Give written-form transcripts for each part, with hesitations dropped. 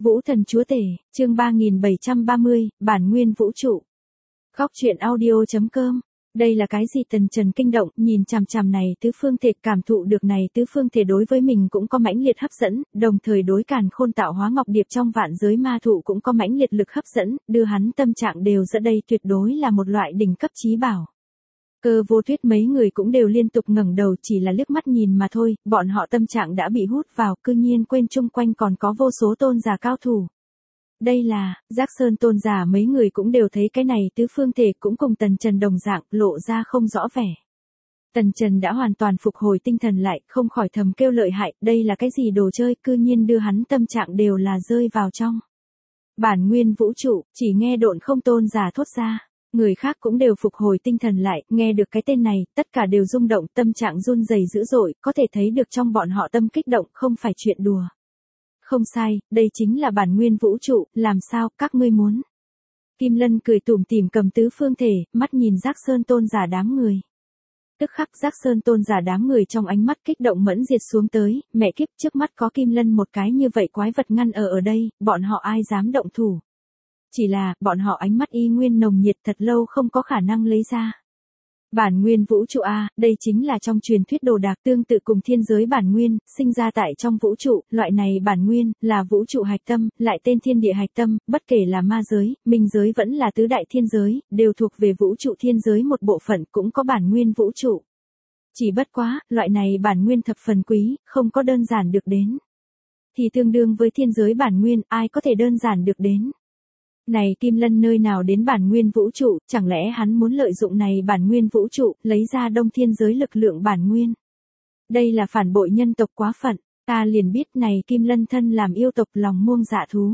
Vũ Thần Chúa Tể, chương 3730, bản nguyên vũ trụ. Góc truyện audio.com. Đây là cái gì? Tần Trần kinh động, nhìn chằm chằm này tứ phương thể, cảm thụ được này tứ phương thể đối với mình cũng có mãnh liệt hấp dẫn, đồng thời đối càn khôn tạo hóa ngọc điệp trong vạn giới ma thụ cũng có mãnh liệt lực hấp dẫn, đưa hắn tâm trạng đều dẫn đây tuyệt đối là một loại đỉnh cấp chí bảo. Cơ Vô Thuyết mấy người cũng đều liên tục ngẩng đầu, chỉ là liếc mắt nhìn mà thôi, bọn họ tâm trạng đã bị hút vào, cư nhiên quên chung quanh còn có vô số tôn giả cao thủ. Đây là, Giác Sơn tôn giả mấy người cũng đều thấy cái này tứ phương thể cũng cùng Tần Trần đồng dạng, lộ ra không rõ vẻ. Tần Trần đã hoàn toàn phục hồi tinh thần lại, không khỏi thầm kêu lợi hại, đây là cái gì đồ chơi, cư nhiên đưa hắn tâm trạng đều là rơi vào trong bản nguyên vũ trụ, chỉ nghe Độn Không tôn giả thốt ra. Người khác cũng đều phục hồi tinh thần lại, nghe được cái tên này, tất cả đều rung động, tâm trạng run rẩy dữ dội, có thể thấy được trong bọn họ tâm kích động, không phải chuyện đùa. Không sai, đây chính là bản nguyên vũ trụ, làm sao, các ngươi muốn. Kim Lân cười tủm tỉm cầm tứ phương thể, mắt nhìn Giác Sơn tôn giả đám người. Tức khắc Giác Sơn tôn giả đám người trong ánh mắt kích động mẫn diệt xuống tới, mẹ kiếp, trước mắt có Kim Lân một cái như vậy quái vật ngăn ở đây, bọn họ ai dám động thủ. Chỉ là, bọn họ ánh mắt y nguyên nồng nhiệt thật lâu không có khả năng lấy ra. Bản nguyên vũ trụ A, đây chính là trong truyền thuyết đồ đạc tương tự cùng thiên giới bản nguyên, sinh ra tại trong vũ trụ, loại này bản nguyên, là vũ trụ hạch tâm, lại tên thiên địa hạch tâm, bất kể là ma giới, minh giới vẫn là tứ đại thiên giới, đều thuộc về vũ trụ thiên giới một bộ phận cũng có bản nguyên vũ trụ. Chỉ bất quá, loại này bản nguyên thập phần quý, không có đơn giản được đến. Thì tương đương với thiên giới bản nguyên, ai có thể đơn giản được đến. Này Kim Lân nơi nào đến bản nguyên vũ trụ, chẳng lẽ hắn muốn lợi dụng này bản nguyên vũ trụ, lấy ra đông thiên giới lực lượng bản nguyên. Đây là phản bội nhân tộc quá phận, ta liền biết này Kim Lân thân làm yêu tộc lòng muông dạ thú.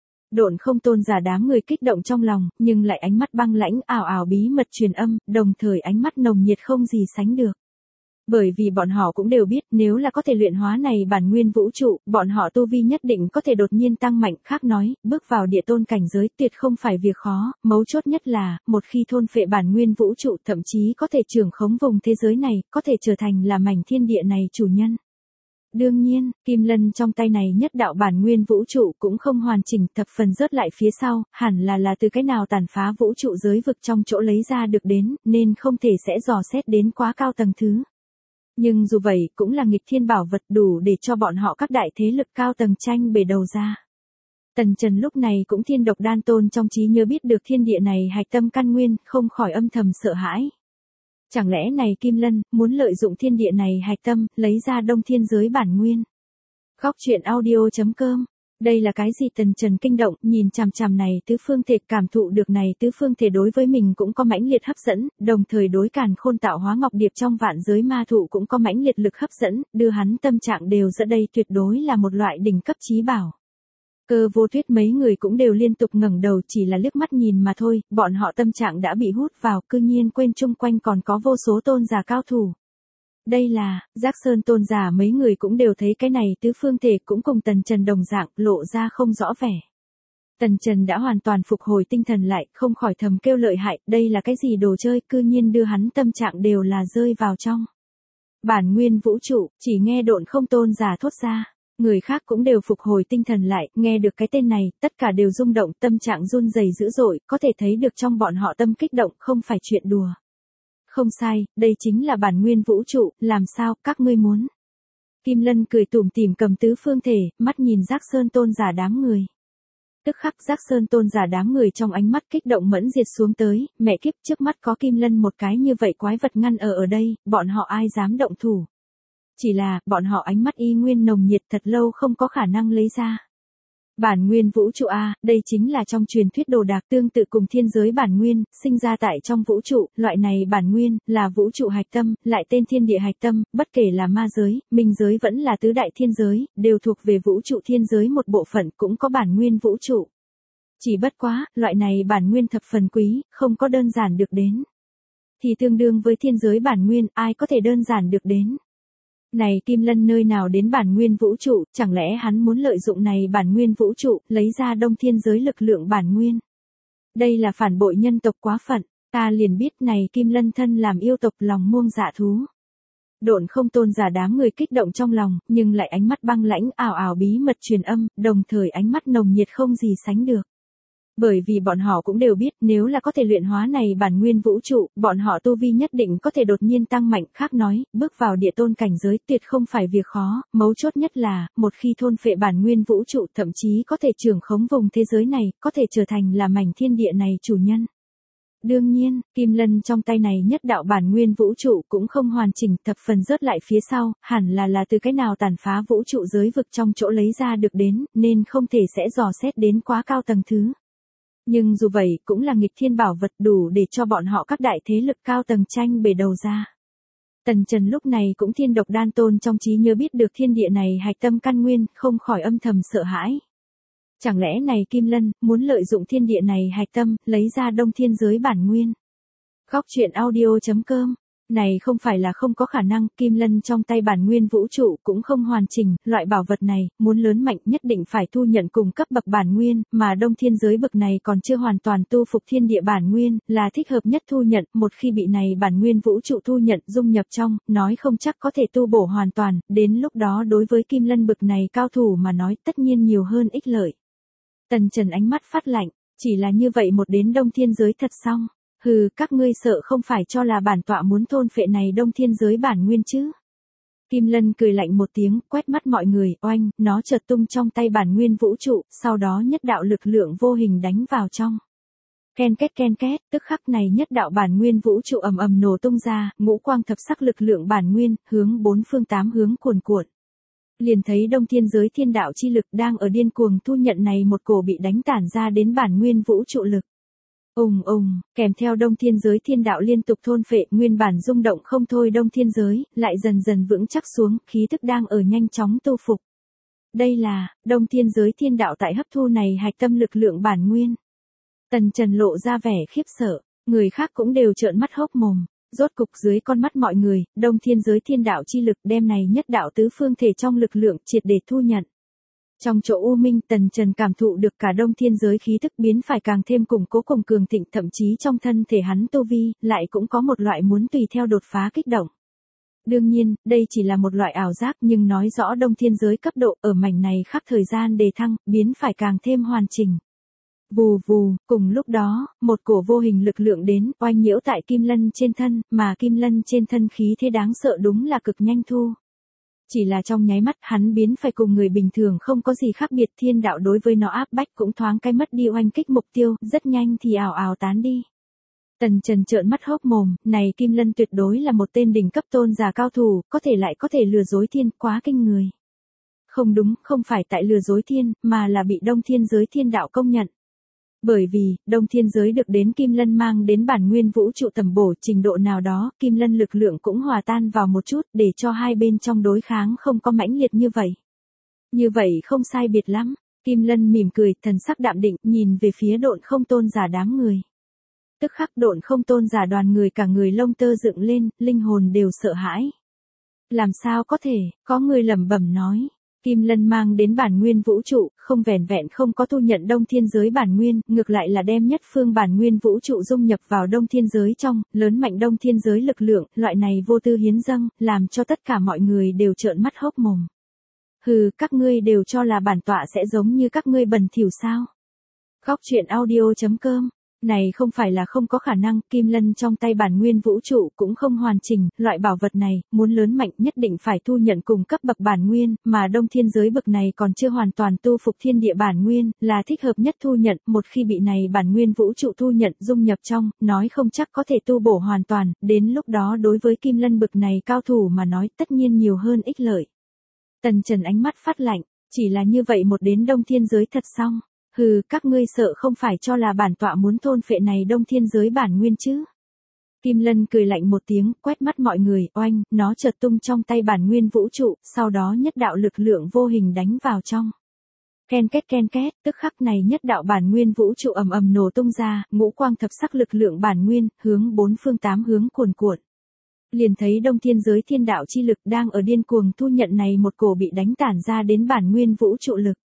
Độn Không tôn giả đám người kích động trong lòng, nhưng lại ánh mắt băng lãnh ảo ảo bí mật truyền âm, đồng thời ánh mắt nồng nhiệt không gì sánh được. Bởi vì bọn họ cũng đều biết nếu là có thể luyện hóa này bản nguyên vũ trụ, bọn họ tu vi nhất định có thể đột nhiên tăng mạnh, khác nói, bước vào địa tôn cảnh giới tuyệt không phải việc khó, mấu chốt nhất là, một khi thôn phệ bản nguyên vũ trụ thậm chí có thể trưởng khống vùng thế giới này, có thể trở thành là mảnh thiên địa này chủ nhân. Đương nhiên, Kim Lân trong tay này nhất đạo bản nguyên vũ trụ cũng không hoàn chỉnh, thập phần rớt lại phía sau, hẳn là từ cái nào tàn phá vũ trụ giới vực trong chỗ lấy ra được đến, nên không thể sẽ dò xét đến quá cao tầng thứ. Nhưng dù vậy cũng là nghịch thiên bảo vật đủ để cho bọn họ các đại thế lực cao tầng tranh bề đầu ra. Tần Trần lúc này cũng thiên độc đan tôn trong trí nhớ biết được thiên địa này hạch tâm căn nguyên, không khỏi âm thầm sợ hãi. Chẳng lẽ này Kim Lân, muốn lợi dụng thiên địa này hạch tâm, lấy ra đông thiên giới bản nguyên. Góc truyện audio.com. Đây là cái gì? Tần Trần kinh động, nhìn chằm chằm này tứ phương thể, cảm thụ được này tứ phương thể đối với mình cũng có mãnh liệt hấp dẫn, đồng thời đối càn khôn tạo hóa ngọc điệp trong vạn giới ma thụ cũng có mãnh liệt lực hấp dẫn, đưa hắn tâm trạng đều dẫn đây tuyệt đối là một loại đỉnh cấp chí bảo. Cơ Vô Thuyết mấy người cũng đều liên tục ngẩng đầu, chỉ là liếc mắt nhìn mà thôi, bọn họ tâm trạng đã bị hút vào, cư nhiên quên chung quanh còn có vô số tôn giả cao thủ. Đây là, Giác Sơn tôn giả mấy người cũng đều thấy cái này tứ phương thể cũng cùng Tần Trần đồng dạng, lộ ra không rõ vẻ. Tần Trần đã hoàn toàn phục hồi tinh thần lại, không khỏi thầm kêu lợi hại, đây là cái gì đồ chơi, cư nhiên đưa hắn tâm trạng đều là rơi vào trong bản nguyên vũ trụ, chỉ nghe Độn Không tôn giả thốt ra. Người khác cũng đều phục hồi tinh thần lại, nghe được cái tên này, tất cả đều rung động, tâm trạng run rẩy dữ dội, có thể thấy được trong bọn họ tâm kích động, không phải chuyện đùa. Không sai, đây chính là bản nguyên vũ trụ, làm sao, các ngươi muốn. Kim Lân cười tủm tỉm cầm tứ phương thể, mắt nhìn Giác Sơn tôn giả đám người. Tức khắc Giác Sơn tôn giả đám người trong ánh mắt kích động mẫn diệt xuống tới, mẹ kiếp, trước mắt có Kim Lân một cái như vậy quái vật ngăn ở đây, bọn họ ai dám động thủ. Chỉ là, bọn họ ánh mắt y nguyên nồng nhiệt thật lâu không có khả năng lấy ra. Bản nguyên vũ trụ A, đây chính là trong truyền thuyết đồ đạc tương tự cùng thiên giới bản nguyên, sinh ra tại trong vũ trụ, loại này bản nguyên, là vũ trụ hạch tâm, lại tên thiên địa hạch tâm, bất kể là ma giới, minh giới vẫn là tứ đại thiên giới, đều thuộc về vũ trụ thiên giới một bộ phận cũng có bản nguyên vũ trụ. Chỉ bất quá, loại này bản nguyên thập phần quý, không có đơn giản được đến. Thì tương đương với thiên giới bản nguyên, ai có thể đơn giản được đến. Này Kim Lân nơi nào đến bản nguyên vũ trụ, chẳng lẽ hắn muốn lợi dụng này bản nguyên vũ trụ, lấy ra đông thiên giới lực lượng bản nguyên. Đây là phản bội nhân tộc quá phận, ta liền biết này Kim Lân thân làm yêu tộc lòng muông dạ thú. Độn không tôn giả đám người kích động trong lòng, nhưng lại ánh mắt băng lãnh ảo ảo bí mật truyền âm, đồng thời ánh mắt nồng nhiệt không gì sánh được. Bởi vì bọn họ cũng đều biết nếu là có thể luyện hóa này bản nguyên vũ trụ, bọn họ tu vi nhất định có thể đột nhiên tăng mạnh. Khác nói, bước vào địa tôn cảnh giới tuyệt không phải việc khó, mấu chốt nhất là, một khi thôn phệ bản nguyên vũ trụ thậm chí có thể trưởng khống vùng thế giới này, có thể trở thành là mảnh thiên địa này chủ nhân. Đương nhiên, Kim Lân trong tay này nhất đạo bản nguyên vũ trụ cũng không hoàn chỉnh, thập phần rớt lại phía sau, hẳn là từ cái nào tàn phá vũ trụ giới vực trong chỗ lấy ra được đến, nên không thể sẽ dò xét đến quá cao tầng thứ. Nhưng dù vậy cũng là nghịch thiên bảo vật đủ để cho bọn họ các đại thế lực cao tầng tranh bề đầu ra. Tần Trần lúc này cũng thiên độc đan tôn trong trí nhớ biết được thiên địa này hạch tâm căn nguyên, không khỏi âm thầm sợ hãi. Chẳng lẽ này Kim Lân muốn lợi dụng thiên địa này hạch tâm, lấy ra đông thiên giới bản nguyên. Góc truyện audio.com. Này không phải là không có khả năng, Kim Lân trong tay bản nguyên vũ trụ cũng không hoàn chỉnh, loại bảo vật này, muốn lớn mạnh nhất định phải thu nhận cùng cấp bậc bản nguyên, mà đông thiên giới bậc này còn chưa hoàn toàn tu phục thiên địa bản nguyên, là thích hợp nhất thu nhận, một khi bị này bản nguyên vũ trụ thu nhận dung nhập trong, nói không chắc có thể tu bổ hoàn toàn, đến lúc đó đối với Kim Lân bậc này cao thủ mà nói tất nhiên nhiều hơn ích lợi. Tần Trần ánh mắt phát lạnh, chỉ là như vậy một đến đông thiên giới thật xong. Hừ, các ngươi sợ không phải cho là bản tọa muốn thôn phệ này đông thiên giới bản nguyên chứ. Kim Lân cười lạnh một tiếng, quét mắt mọi người, oanh, nó chợt tung trong tay bản nguyên vũ trụ, sau đó nhất đạo lực lượng vô hình đánh vào trong. Ken két, tức khắc này nhất đạo bản nguyên vũ trụ ầm ầm nổ tung ra, ngũ quang thập sắc lực lượng bản nguyên, hướng bốn phương tám hướng cuồn cuộn. Liền thấy đông thiên giới thiên đạo chi lực đang ở điên cuồng thu nhận này một cổ bị đánh tản ra đến bản nguyên vũ trụ lực. Kèm theo đông thiên giới thiên đạo liên tục thôn phệ, nguyên bản rung động không thôi đông thiên giới, lại dần dần vững chắc xuống, khí thức đang ở nhanh chóng tu phục. Đây là, đông thiên giới thiên đạo tại hấp thu này hạch tâm lực lượng bản nguyên. Tần Trần lộ ra vẻ khiếp sợ, người khác cũng đều trợn mắt hốc mồm. Rốt cục dưới con mắt mọi người, đông thiên giới thiên đạo chi lực đem này nhất đạo tứ phương thể trong lực lượng triệt để thu nhận. Trong chỗ u minh, Tần Trần cảm thụ được cả đông thiên giới khí thức biến phải càng thêm củng cố cùng cường thịnh, thậm chí trong thân thể hắn tu vi, lại cũng có một loại muốn tùy theo đột phá kích động. Đương nhiên, đây chỉ là một loại ảo giác nhưng nói rõ đông thiên giới cấp độ ở mảnh này khắc thời gian đề thăng, biến phải càng thêm hoàn chỉnh. Vù vù, cùng lúc đó, một cổ vô hình lực lượng đến, oanh nhiễu tại Kim Lân trên thân, mà Kim Lân trên thân khí thế đáng sợ đúng là cực nhanh thu. Chỉ là trong nháy mắt hắn biến phải cùng người bình thường không có gì khác biệt, thiên đạo đối với nó áp bách cũng thoáng cái mất đi oanh kích mục tiêu, rất nhanh thì ào ào tán đi. Tần Trần trợn mắt hốc mồm, này Kim Lân tuyệt đối là một tên đỉnh cấp tôn giả cao thủ, có thể lừa dối thiên, quá kinh người. Không đúng, không phải tại lừa dối thiên, mà là bị đông thiên giới thiên đạo công nhận. Bởi vì, đông thiên giới được đến Kim Lân mang đến bản nguyên vũ trụ tầm bổ trình độ nào đó, Kim Lân lực lượng cũng hòa tan vào một chút để cho hai bên trong đối kháng không có mãnh liệt như vậy. Như vậy không sai biệt lắm, Kim Lân mỉm cười, thần sắc đạm định, nhìn về phía độn không tôn giả đám người. Tức khắc độn không tôn giả đoàn người cả người lông tơ dựng lên, linh hồn đều sợ hãi. Làm sao có thể, có người lẩm bẩm nói. Kim Lân mang đến bản nguyên vũ trụ, không vẻn vẹn không có thu nhận đông thiên giới bản nguyên, ngược lại là đem nhất phương bản nguyên vũ trụ dung nhập vào đông thiên giới trong, lớn mạnh đông thiên giới lực lượng, loại này vô tư hiến dâng, làm cho tất cả mọi người đều trợn mắt hốc mồm. Hừ, các ngươi đều cho là bản tọa sẽ giống như các ngươi bẩn thỉu sao? Góc truyện audio.com. Này không phải là không có khả năng, Kim Lân trong tay bản nguyên vũ trụ cũng không hoàn chỉnh, loại bảo vật này, muốn lớn mạnh nhất định phải thu nhận cùng cấp bậc bản nguyên, mà đông thiên giới bậc này còn chưa hoàn toàn tu phục thiên địa bản nguyên, là thích hợp nhất thu nhận, một khi bị này bản nguyên vũ trụ thu nhận dung nhập trong, nói không chắc có thể tu bổ hoàn toàn, đến lúc đó đối với Kim Lân bậc này cao thủ mà nói tất nhiên nhiều hơn ích lợi. Tần Trần ánh mắt phát lạnh, chỉ là như vậy một đến đông thiên giới thật xong. Hừ, các ngươi sợ không phải cho là bản tọa muốn thôn phệ này đông thiên giới bản nguyên chứ. Kim Lân cười lạnh một tiếng, quét mắt mọi người, oanh, nó chợt tung trong tay bản nguyên vũ trụ, sau đó nhất đạo lực lượng vô hình đánh vào trong. Ken két, tức khắc này nhất đạo bản nguyên vũ trụ ầm ầm nổ tung ra, ngũ quang thập sắc lực lượng bản nguyên, hướng bốn phương tám hướng cuồn cuộn. Liền thấy đông thiên giới thiên đạo chi lực đang ở điên cuồng thu nhận này một cổ bị đánh tản ra đến bản nguyên vũ trụ lực.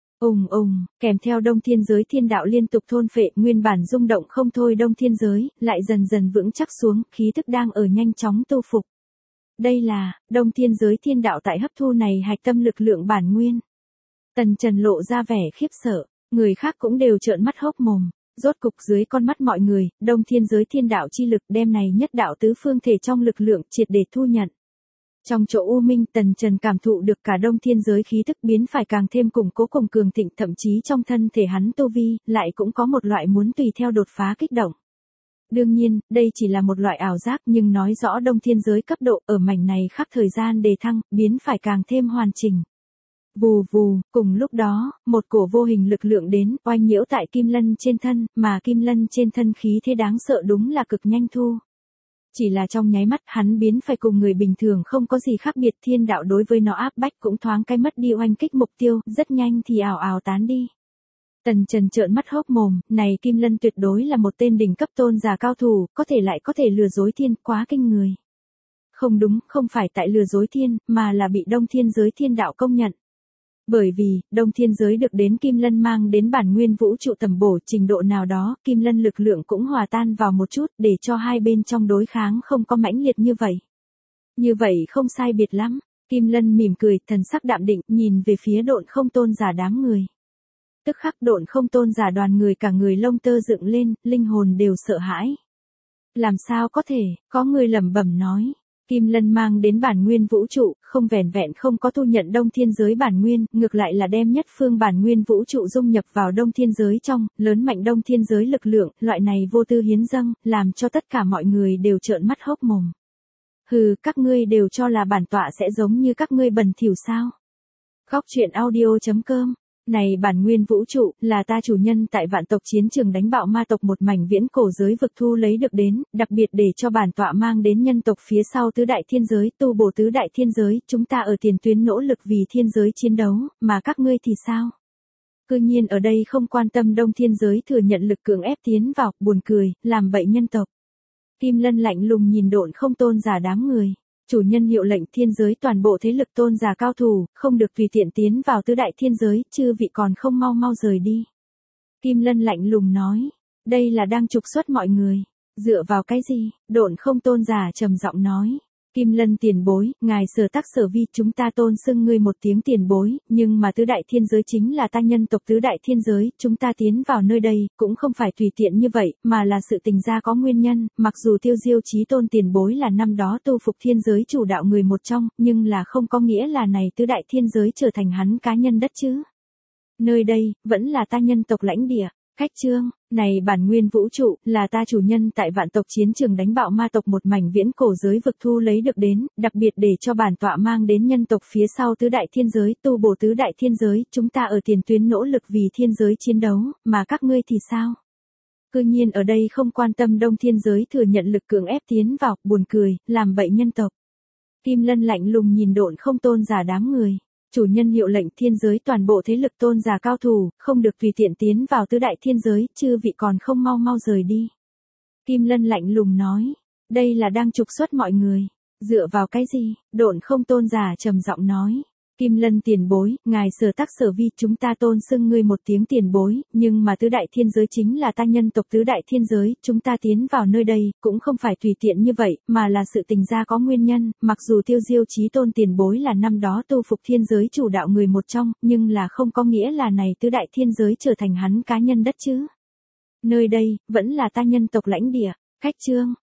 Kèm theo đông thiên giới thiên đạo liên tục thôn phệ, nguyên bản rung động không thôi đông thiên giới, lại dần dần vững chắc xuống, khí thức đang ở nhanh chóng tu phục. Đây là, Đông Thiên Giới Thiên Đạo tại hấp thu này hạch tâm lực lượng bản nguyên. Tần Trần lộ ra vẻ khiếp sợ, người khác cũng đều trợn mắt hốc mồm. Rốt cục dưới con mắt mọi người, Đông Thiên Giới Thiên Đạo chi lực đem này nhất đạo tứ phương thể trong lực lượng triệt để thu nhận. Trong chỗ u minh, Tần Trần cảm thụ được cả Đông Thiên Giới khí thức biến phải càng thêm củng cố cùng cường thịnh, thậm chí trong thân thể hắn tu vi, lại cũng có một loại muốn tùy theo đột phá kích động. Đương nhiên, đây chỉ là một loại ảo giác nhưng nói rõ Đông Thiên Giới cấp độ ở mảnh này khắc thời gian đề thăng, biến phải càng thêm hoàn chỉnh. Vù vù, cùng lúc đó, một cổ vô hình lực lượng đến, oanh nhiễu tại Kim Lân trên thân, mà Kim Lân trên thân khí thế đáng sợ đúng là cực nhanh thu. Chỉ là trong nháy mắt hắn biến phải cùng người bình thường không có gì khác biệt, thiên đạo đối với nó áp bách cũng thoáng cái mất đi oanh kích mục tiêu, rất nhanh thì ảo ảo tán đi. Tần Trần trợn mắt hốc mồm, này Kim Lân tuyệt đối là một tên đỉnh cấp tôn giả cao thủ, có thể lừa dối thiên, quá kinh người. Không đúng, không phải tại lừa dối thiên, mà là bị Đông Thiên Giới Thiên Đạo công nhận. Bởi vì, Đông Thiên Giới được đến Kim Lân mang đến bản nguyên vũ trụ tầm bổ trình độ nào đó, Kim Lân lực lượng cũng hòa tan vào một chút để cho hai bên trong đối kháng không có mãnh liệt như vậy. Như vậy không sai biệt lắm, Kim Lân mỉm cười, thần sắc đạm định, nhìn về phía Độn Không Tôn giả đám người. Tức khắc Độn Không Tôn giả đoàn người cả người lông tơ dựng lên, linh hồn đều sợ hãi. Làm sao có thể, có người lẩm bẩm nói. Kim Lân mang đến bản nguyên vũ trụ, không vẻn vẹn không có thu nhận Đông Thiên Giới bản nguyên, ngược lại là đem nhất phương bản nguyên vũ trụ dung nhập vào Đông Thiên Giới trong, lớn mạnh Đông Thiên Giới lực lượng, loại này vô tư hiến dâng, làm cho tất cả mọi người đều trợn mắt hốc mồm. Hừ, các ngươi đều cho là bản tọa sẽ giống như các ngươi bẩn thỉu sao? Khóc chuyện audio.com. Này bản nguyên vũ trụ, là ta chủ nhân tại vạn tộc chiến trường đánh bạo ma tộc một mảnh viễn cổ giới vực thu lấy được đến, đặc biệt để cho bản tọa mang đến nhân tộc phía sau tứ đại thiên giới, tu bổ tứ đại thiên giới, chúng ta ở tiền tuyến nỗ lực vì thiên giới chiến đấu, mà các ngươi thì sao? Cư nhiên ở đây không quan tâm Đông Thiên Giới thừa nhận lực cưỡng ép tiến vào, buồn cười, làm bậy nhân tộc. Kim Lân lạnh lùng nhìn Độn Không Tôn giả đám người. Chủ nhân hiệu lệnh thiên giới toàn bộ thế lực tôn giả cao thủ, không được tùy tiện tiến vào tứ đại thiên giới, chư vị còn không mau mau rời đi. Kim Lân lạnh lùng nói, đây là đang trục xuất mọi người. Dựa vào cái gì? Độn Không Tôn giả trầm giọng nói. Kim Lân tiền bối, ngài sở tác sở vi, chúng ta tôn xưng ngươi một tiếng tiền bối, nhưng mà tứ đại thiên giới chính là ta nhân tộc tứ đại thiên giới, chúng ta tiến vào nơi đây, cũng không phải tùy tiện như vậy, mà là sự tình ra có nguyên nhân, mặc dù Tiêu Diêu Chí Tôn tiền bối là năm đó tu phục thiên giới chủ đạo người một trong, nhưng là không có nghĩa là này tứ đại thiên giới trở thành hắn cá nhân đất chứ. Nơi đây, vẫn là ta nhân tộc lãnh địa. Khách chương, này bản nguyên vũ trụ, là ta chủ nhân tại vạn tộc chiến trường đánh bạo ma tộc một mảnh viễn cổ giới vực thu lấy được đến, đặc biệt để cho bản tọa mang đến nhân tộc phía sau tứ đại thiên giới, tu bổ tứ đại thiên giới, chúng ta ở tiền tuyến nỗ lực vì thiên giới chiến đấu, mà các ngươi thì sao? Cư nhiên ở đây không quan tâm Đông Thiên Giới thừa nhận lực cưỡng ép tiến vào, buồn cười, làm bậy nhân tộc. Kim Lân lạnh lùng nhìn Độn Không Tôn giả đám người. Chủ nhân hiệu lệnh thiên giới toàn bộ thế lực tôn giả cao thủ, không được tùy tiện tiến vào tứ đại thiên giới, chư vị còn không mau mau rời đi. Kim Lân lạnh lùng nói, đây là đang trục xuất mọi người. Dựa vào cái gì? Độn Không Tôn giả trầm giọng nói. Kim Lân tiền bối, ngài sở tác sở vi, chúng ta tôn xưng ngươi một tiếng tiền bối, nhưng mà tứ đại thiên giới chính là ta nhân tộc tứ đại thiên giới, chúng ta tiến vào nơi đây, cũng không phải tùy tiện như vậy, mà là sự tình ra có nguyên nhân, mặc dù Tiêu Diêu Chí Tôn tiền bối là năm đó tu phục thiên giới chủ đạo người một trong, nhưng là không có nghĩa là này tứ đại thiên giới trở thành hắn cá nhân đất chứ. Nơi đây, vẫn là ta nhân tộc lãnh địa. Khách chương,